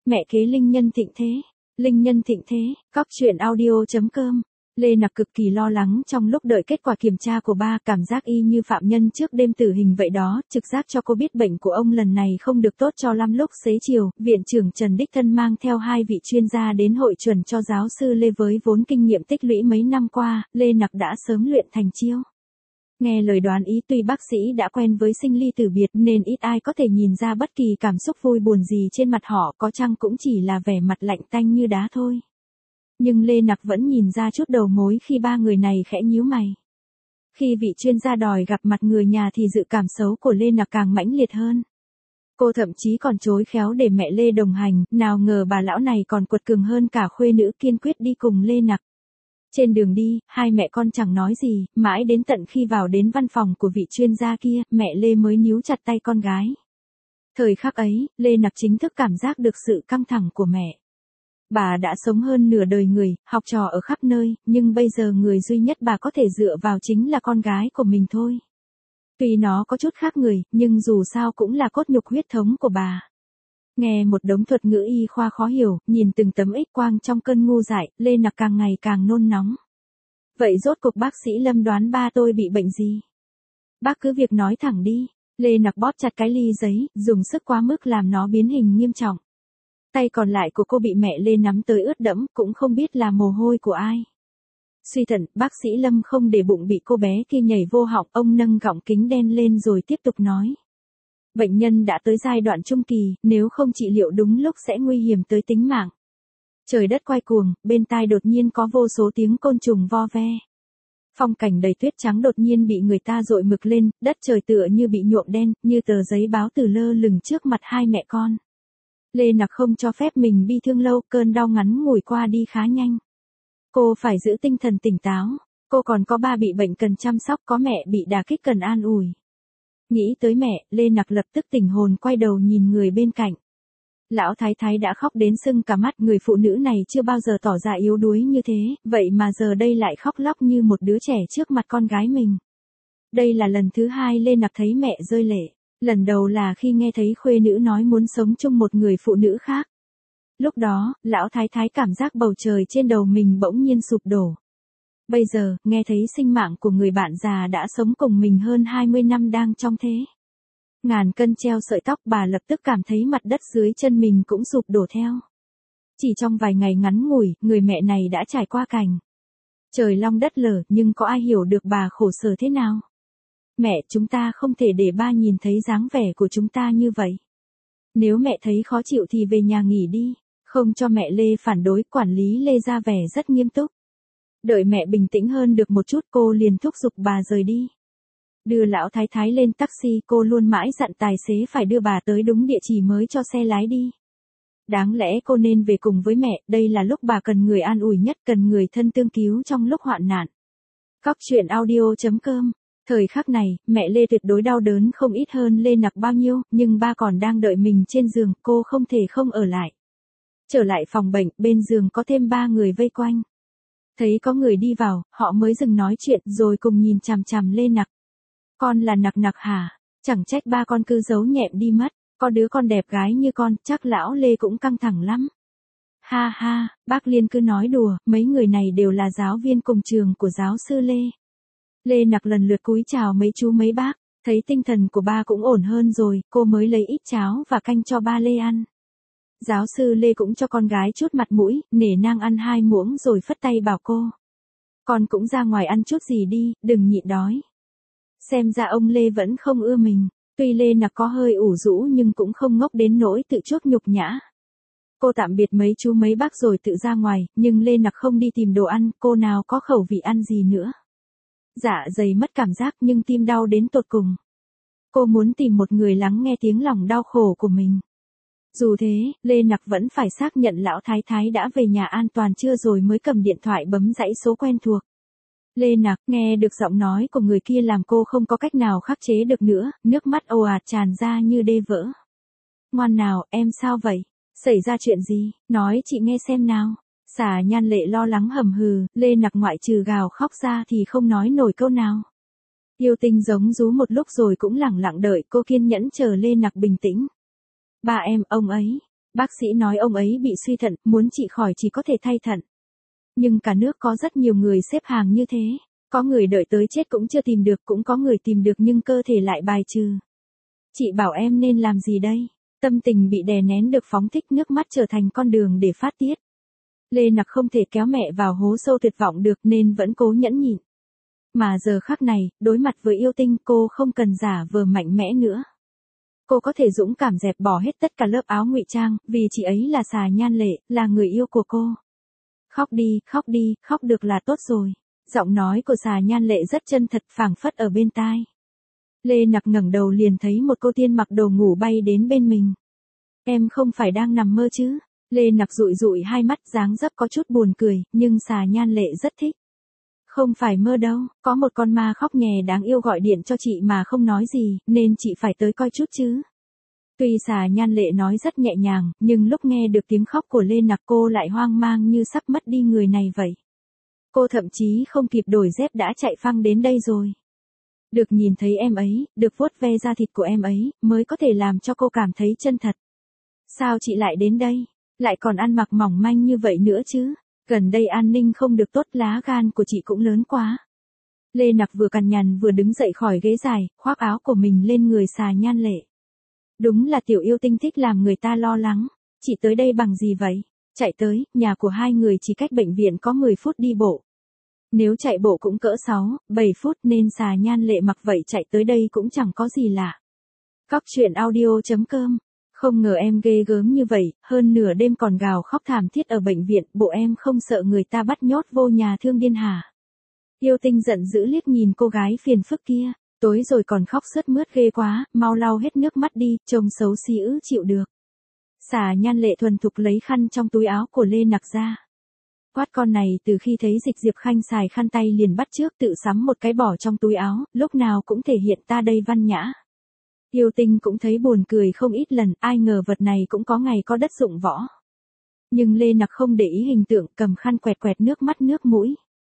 Mẹ kế Linh Nhân thịnh thế. Linh Nhân thịnh thế, cóc truyện audio.com. Lê Nặc cực kỳ lo lắng trong lúc đợi kết quả kiểm tra của ba, cảm giác y như phạm nhân trước đêm tử hình vậy đó, trực giác cho cô biết bệnh của ông lần này không được tốt cho lắm. Lúc xế chiều, viện trưởng Trần đích thân mang theo 2 vị chuyên gia đến hội chuẩn cho giáo sư Lê với vốn kinh nghiệm tích lũy mấy năm qua, Lê Nặc đã sớm luyện thành chiêu. Nghe lời đoán ý, tuy bác sĩ đã quen với sinh ly tử biệt nên ít ai có thể nhìn ra bất kỳ cảm xúc vui buồn gì trên mặt họ, có chăng cũng chỉ là vẻ mặt lạnh tanh như đá thôi. Nhưng Lê Nặc vẫn nhìn ra chút đầu mối khi ba người này khẽ nhíu mày. Khi vị chuyên gia đòi gặp mặt người nhà thì dự cảm xấu của Lê Nặc càng mãnh liệt hơn. Cô thậm chí còn chối khéo để mẹ Lê đồng hành, nào ngờ bà lão này còn quật cường hơn cả khuê nữ, kiên quyết đi cùng Lê Nặc. Trên đường đi, hai mẹ con chẳng nói gì, mãi đến tận khi vào đến văn phòng của vị chuyên gia kia, mẹ Lê mới níu chặt tay con gái. Thời khắc ấy, Lê Nặc chính thức cảm giác được sự căng thẳng của mẹ. Bà đã sống hơn nửa đời người, học trò ở khắp nơi, nhưng bây giờ người duy nhất bà có thể dựa vào chính là con gái của mình thôi. Tuy nó có chút khác người, nhưng dù sao cũng là cốt nhục huyết thống của bà. Nghe một đống thuật ngữ y khoa khó hiểu, nhìn từng tấm X-quang trong cơn ngu dại, Lê Nặc càng ngày càng nôn nóng. Vậy rốt cuộc bác sĩ Lâm đoán ba tôi bị bệnh gì? Bác cứ việc nói thẳng đi. Lê Nặc bóp chặt cái ly giấy, dùng sức quá mức làm nó biến hình nghiêm trọng. Tay còn lại của cô bị mẹ Lê nắm tới ướt đẫm, cũng không biết là mồ hôi của ai. Suy thận, bác sĩ Lâm không để bụng bị cô bé kia nhảy vô họng, ông nâng gọng kính đen lên rồi tiếp tục nói. Bệnh nhân đã tới giai đoạn trung kỳ, nếu không trị liệu đúng lúc sẽ nguy hiểm tới tính mạng. Trời đất quay cuồng, bên tai đột nhiên có vô số tiếng côn trùng vo ve. Phong cảnh đầy tuyết trắng đột nhiên bị người ta dội mực lên, đất trời tựa như bị nhuộm đen, như tờ giấy báo từ lơ lửng trước mặt hai mẹ con. Lê Nặc không cho phép mình bi thương lâu, cơn đau ngắn ngủi qua đi khá nhanh. Cô phải giữ tinh thần tỉnh táo, cô còn có ba bị bệnh cần chăm sóc, có mẹ bị đả kích cần an ủi. Nghĩ tới mẹ, Lê Nặc lập tức tỉnh hồn, quay đầu nhìn người bên cạnh. Lão thái thái đã khóc đến sưng cả mắt, người phụ nữ này chưa bao giờ tỏ ra yếu đuối như thế, vậy mà giờ đây lại khóc lóc như một đứa trẻ trước mặt con gái mình. Đây là lần thứ hai Lê Nặc thấy mẹ rơi lệ. Lần đầu là khi nghe thấy khuê nữ nói muốn sống chung một người phụ nữ khác. Lúc đó, lão thái thái cảm giác bầu trời trên đầu mình bỗng nhiên sụp đổ. Bây giờ, nghe thấy sinh mạng của người bạn già đã sống cùng mình hơn 20 năm đang trong thế. Ngàn cân treo sợi tóc, bà lập tức cảm thấy mặt đất dưới chân mình cũng sụp đổ theo. Chỉ trong vài ngày ngắn ngủi, người mẹ này đã trải qua cảnh trời long đất lở, nhưng có ai hiểu được bà khổ sở thế nào? Mẹ, chúng ta không thể để ba nhìn thấy dáng vẻ của chúng ta như vậy. Nếu mẹ thấy khó chịu thì về nhà nghỉ đi. Không cho mẹ Lê phản đối, quản lý Lê ra vẻ rất nghiêm túc. Đợi mẹ bình tĩnh hơn được một chút, cô liền thúc giục bà rời đi. Đưa lão thái thái lên taxi, cô luôn mãi dặn tài xế phải đưa bà tới đúng địa chỉ mới cho xe lái đi. Đáng lẽ cô nên về cùng với mẹ, đây là lúc bà cần người an ủi nhất, cần người thân tương cứu trong lúc hoạn nạn. Cóc truyện audio.com. Thời khắc này, mẹ Lê tuyệt đối đau đớn không ít hơn Lê Nặc bao nhiêu, nhưng ba còn đang đợi mình trên giường, cô không thể không ở lại. Trở lại phòng bệnh, bên giường có thêm 3 người vây quanh. Thấy có người đi vào, họ mới dừng nói chuyện rồi cùng nhìn chằm chằm Lê Nặc. Con là Nặc Nặc hả? Chẳng trách ba con cứ giấu nhẹm đi mất, có đứa con đẹp gái như con, chắc lão Lê cũng căng thẳng lắm. Ha ha, bác Liên cứ nói đùa, mấy người này đều là giáo viên cùng trường của giáo sư Lê. Lê Nặc lần lượt cúi chào mấy chú mấy bác, thấy tinh thần của ba cũng ổn hơn rồi, cô mới lấy ít cháo và canh cho ba Lê ăn. Giáo sư Lê cũng cho con gái chút mặt mũi, nể nang ăn 2 muỗng rồi phất tay bảo cô. Con cũng ra ngoài ăn chút gì đi, đừng nhịn đói. Xem ra ông Lê vẫn không ưa mình, tuy Lê Nặc có hơi ủ rũ nhưng cũng không ngốc đến nỗi tự chuốc nhục nhã. Cô tạm biệt mấy chú mấy bác rồi tự ra ngoài, nhưng Lê Nặc không đi tìm đồ ăn, cô nào có khẩu vị ăn gì nữa. Dạ dày mất cảm giác nhưng tim đau đến tột cùng. Cô muốn tìm một người lắng nghe tiếng lòng đau khổ của mình. Dù thế, Lê Nặc vẫn phải xác nhận lão thái thái đã về nhà an toàn chưa rồi mới cầm điện thoại bấm dãy số quen thuộc. Lê Nặc nghe được giọng nói của người kia làm cô không có cách nào khắc chế được nữa, nước mắt ồ ạt tràn ra như đê vỡ. Ngoan nào, em sao vậy? Xảy ra chuyện gì? Nói chị nghe xem nào. Xà Nhan Lệ lo lắng hầm hừ, Lê Nặc ngoại trừ gào khóc ra thì không nói nổi câu nào. Yêu Tinh giống rú một lúc rồi cũng lẳng lặng đợi, cô kiên nhẫn chờ Lê Nặc bình tĩnh. Ba em, ông ấy, Bác sĩ nói ông ấy bị suy thận, muốn trị khỏi chỉ có thể thay thận. Nhưng cả nước có rất nhiều người xếp hàng như thế. Có người đợi tới chết cũng chưa tìm được, cũng có người tìm được nhưng cơ thể lại bài trừ. Chị bảo em nên làm gì đây? Tâm tình bị đè nén được phóng thích, nước mắt trở thành con đường để phát tiết. Lê Nặc không thể kéo mẹ vào hố sâu tuyệt vọng được nên vẫn cố nhẫn nhịn. Mà giờ khắc này, đối mặt với yêu tinh, cô không cần giả vờ mạnh mẽ nữa. Cô có thể dũng cảm dẹp bỏ hết tất cả lớp áo ngụy trang, vì chị ấy là Xà Nhan Lệ, là người yêu của cô. Khóc đi, khóc được là tốt rồi. Giọng nói của Xà Nhan Lệ rất chân thật, phảng phất ở bên tai. Lê Nặc ngẩng đầu liền thấy một cô tiên mặc đồ ngủ bay đến bên mình. Em không phải đang nằm mơ chứ? Lê Nặc dụi dụi hai mắt, dáng dấp có chút buồn cười, nhưng Xà Nhan Lệ rất thích. Không phải mơ đâu, có một con ma khóc nhè đáng yêu gọi điện cho chị mà không nói gì, nên chị phải tới coi chút chứ. Tuy Xà Nhan Lệ nói rất nhẹ nhàng, nhưng lúc nghe được tiếng khóc của Lê Nặc cô lại hoang mang như sắp mất đi người này vậy. Cô thậm chí không kịp đổi dép đã chạy phăng đến đây rồi. Được nhìn thấy em ấy, được vuốt ve da thịt của em ấy, mới có thể làm cho cô cảm thấy chân thật. Sao chị lại đến đây? Lại còn ăn mặc mỏng manh như vậy nữa chứ? Gần đây an ninh không được tốt, lá gan của chị cũng lớn quá. Lê Nặc vừa cằn nhằn vừa đứng dậy khỏi ghế dài, khoác áo của mình lên người Xà Nhan Lệ. Đúng là tiểu yêu tinh thích làm người ta lo lắng. Chị tới đây bằng gì vậy? Chạy tới, nhà của hai người chỉ cách bệnh viện có 10 phút đi bộ. Nếu chạy bộ cũng cỡ 6-7 phút nên Xà Nhan Lệ mặc vậy chạy tới đây cũng chẳng có gì lạ. Cóc truyện audio.com. Không ngờ em ghê gớm như vậy, hơn nửa đêm còn gào khóc thảm thiết ở bệnh viện, bộ em không sợ người ta bắt nhốt vô nhà thương điên hả? Yêu tinh giận dữ liếc nhìn cô gái phiền phức kia, tối rồi còn khóc sướt mướt ghê quá, mau lau hết nước mắt đi, trông xấu xí ư chịu được. Xà Nhan Lệ thuần thục lấy khăn trong túi áo của Lê Nặc ra. Quát con này từ khi thấy Dịch Diệp Khanh xài khăn tay liền bắt chước tự sắm một cái bỏ trong túi áo, lúc nào cũng thể hiện ta đây văn nhã. Yêu tinh cũng thấy buồn cười không ít lần, ai ngờ vật này cũng có ngày có đất dụng võ. Nhưng Lê Nặc không để ý hình tượng, cầm khăn quẹt quẹt nước mắt nước mũi.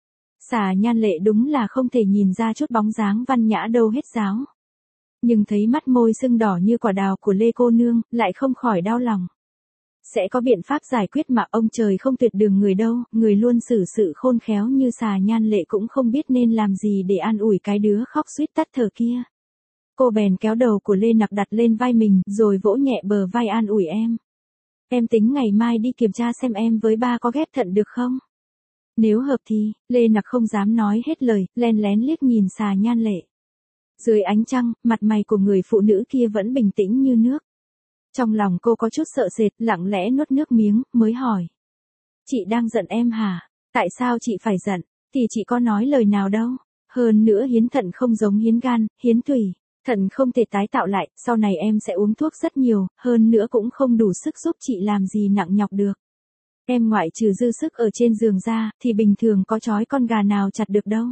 Xà Nhan Lệ đúng là không thể nhìn ra chút bóng dáng văn nhã đâu hết giáo. Nhưng thấy mắt môi sưng đỏ như quả đào của Lê cô nương, lại không khỏi đau lòng. Sẽ có biện pháp giải quyết mà, ông trời không tuyệt đường người đâu, người luôn xử sự khôn khéo như Xà Nhan Lệ cũng không biết nên làm gì để an ủi cái đứa khóc suýt tắt thở kia. Cô bèn kéo đầu của Lê Nặc đặt lên vai mình, rồi vỗ nhẹ bờ vai an ủi em. Em tính ngày mai đi kiểm tra xem em với ba có ghép thận được không? Nếu hợp thì, Lê Nặc không dám nói hết lời, len lén liếc nhìn Xà Nhan Lệ. Dưới ánh trăng, mặt mày của người phụ nữ kia vẫn bình tĩnh như nước. Trong lòng cô có chút sợ sệt, lặng lẽ nuốt nước miếng, mới hỏi. Chị đang giận em hả? Tại sao chị phải giận? Thì chị có nói lời nào đâu. Hơn nữa hiến thận không giống hiến gan, hiến tủy. Thận không thể tái tạo lại, sau này em sẽ uống thuốc rất nhiều, hơn nữa cũng không đủ sức giúp chị làm gì nặng nhọc được. Em ngoại trừ dư sức ở trên giường ra, thì bình thường có trói con gà nào chặt được đâu.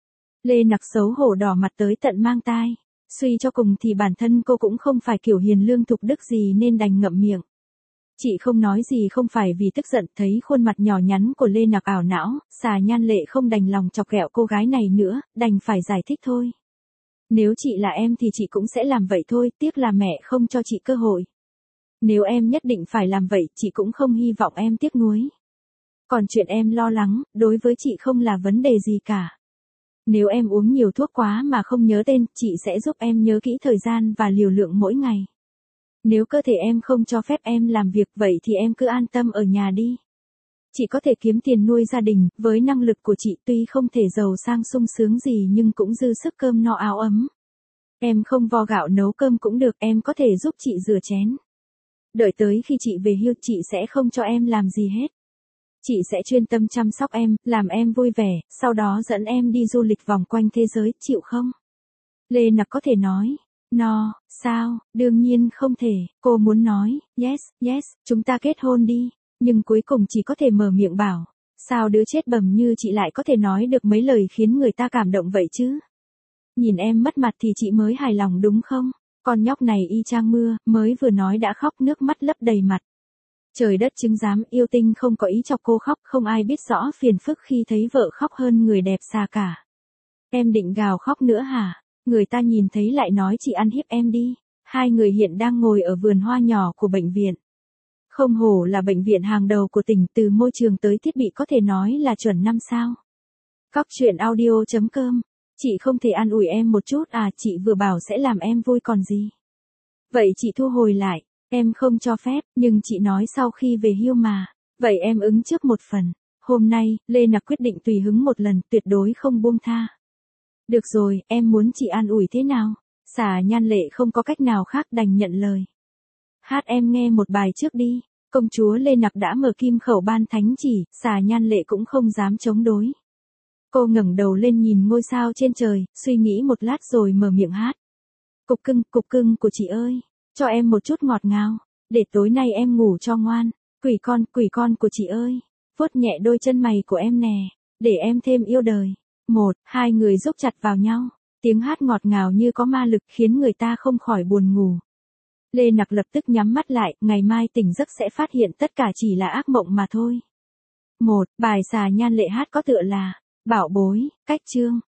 Lê Nặc xấu hổ đỏ mặt tới tận mang tai. Suy cho cùng thì bản thân cô cũng không phải kiểu hiền lương thục đức gì nên đành ngậm miệng. Chị không nói gì không phải vì tức giận, thấy khuôn mặt nhỏ nhắn của Lê Nặc ảo não, Xà Nhan Lệ không đành lòng chọc ghẹo cô gái này nữa, đành phải giải thích thôi. Nếu chị là em thì chị cũng sẽ làm vậy thôi, tiếc là mẹ không cho chị cơ hội. Nếu em nhất định phải làm vậy, chị cũng không hy vọng em tiếc nuối. Còn chuyện em lo lắng, đối với chị không là vấn đề gì cả. Nếu em uống nhiều thuốc quá mà không nhớ tên, chị sẽ giúp em nhớ kỹ thời gian và liều lượng mỗi ngày. Nếu cơ thể em không cho phép em làm việc vậy thì em cứ an tâm ở nhà đi. Chị có thể kiếm tiền nuôi gia đình, với năng lực của chị tuy không thể giàu sang sung sướng gì nhưng cũng dư sức cơm no áo ấm. Em không vo gạo nấu cơm cũng được, em có thể giúp chị rửa chén. Đợi tới khi chị về hưu chị sẽ không cho em làm gì hết. Chị sẽ chuyên tâm chăm sóc em, làm em vui vẻ, sau đó dẫn em đi du lịch vòng quanh thế giới, chịu không? Lê Nặc có thể nói, no, sao, đương nhiên không thể, cô muốn nói, yes, chúng ta kết hôn đi, nhưng cuối cùng chỉ có thể mở miệng bảo, sao đứa chết bầm như chị lại có thể nói được mấy lời khiến người ta cảm động vậy chứ? Nhìn em mất mặt thì chị mới hài lòng đúng không? Con nhóc này y chang mưa, mới vừa nói đã khóc nước mắt lấp đầy mặt. Trời đất chứng giám, yêu tinh không có ý chọc cô khóc, không ai biết rõ phiền phức khi thấy vợ khóc hơn người đẹp xa cả. Em định gào khóc nữa hả? Người ta nhìn thấy lại nói chị ăn hiếp em đi. Hai người hiện đang ngồi ở vườn hoa nhỏ của bệnh viện. Không hổ là bệnh viện hàng đầu của tỉnh, từ môi trường tới thiết bị có thể nói là chuẩn 5 sao. Cóc truyện audio.com. Chị không thể an ủi em một chút à, chị vừa bảo sẽ làm em vui còn gì. Vậy chị thu hồi lại, em không cho phép, nhưng chị nói sau khi về hưu mà. Vậy em ứng trước một phần. Hôm nay, Lê Nặc quyết định tùy hứng một lần, tuyệt đối không buông tha. Được rồi, em muốn chị an ủi thế nào? Xà Nhan Lệ không có cách nào khác đành nhận lời. Hát em nghe một bài trước đi. Công chúa Lê Nặc đã mở kim khẩu ban thánh chỉ, Xà Nhan Lệ cũng không dám chống đối. Cô ngẩng đầu lên nhìn ngôi sao trên trời, suy nghĩ một lát rồi mở miệng hát. Cục cưng của chị ơi, cho em một chút ngọt ngào, để tối nay em ngủ cho ngoan. Quỷ con của chị ơi, vuốt nhẹ đôi chân mày của em nè, để em thêm yêu đời. Hai người dốc chặt vào nhau, tiếng hát ngọt ngào như có ma lực khiến người ta không khỏi buồn ngủ. Lê Nặc lập tức nhắm mắt lại, ngày mai tỉnh giấc sẽ phát hiện tất cả chỉ là ác mộng mà thôi. Bài Xà Nhan Lệ hát có tựa là Bảo Bối, cách chương.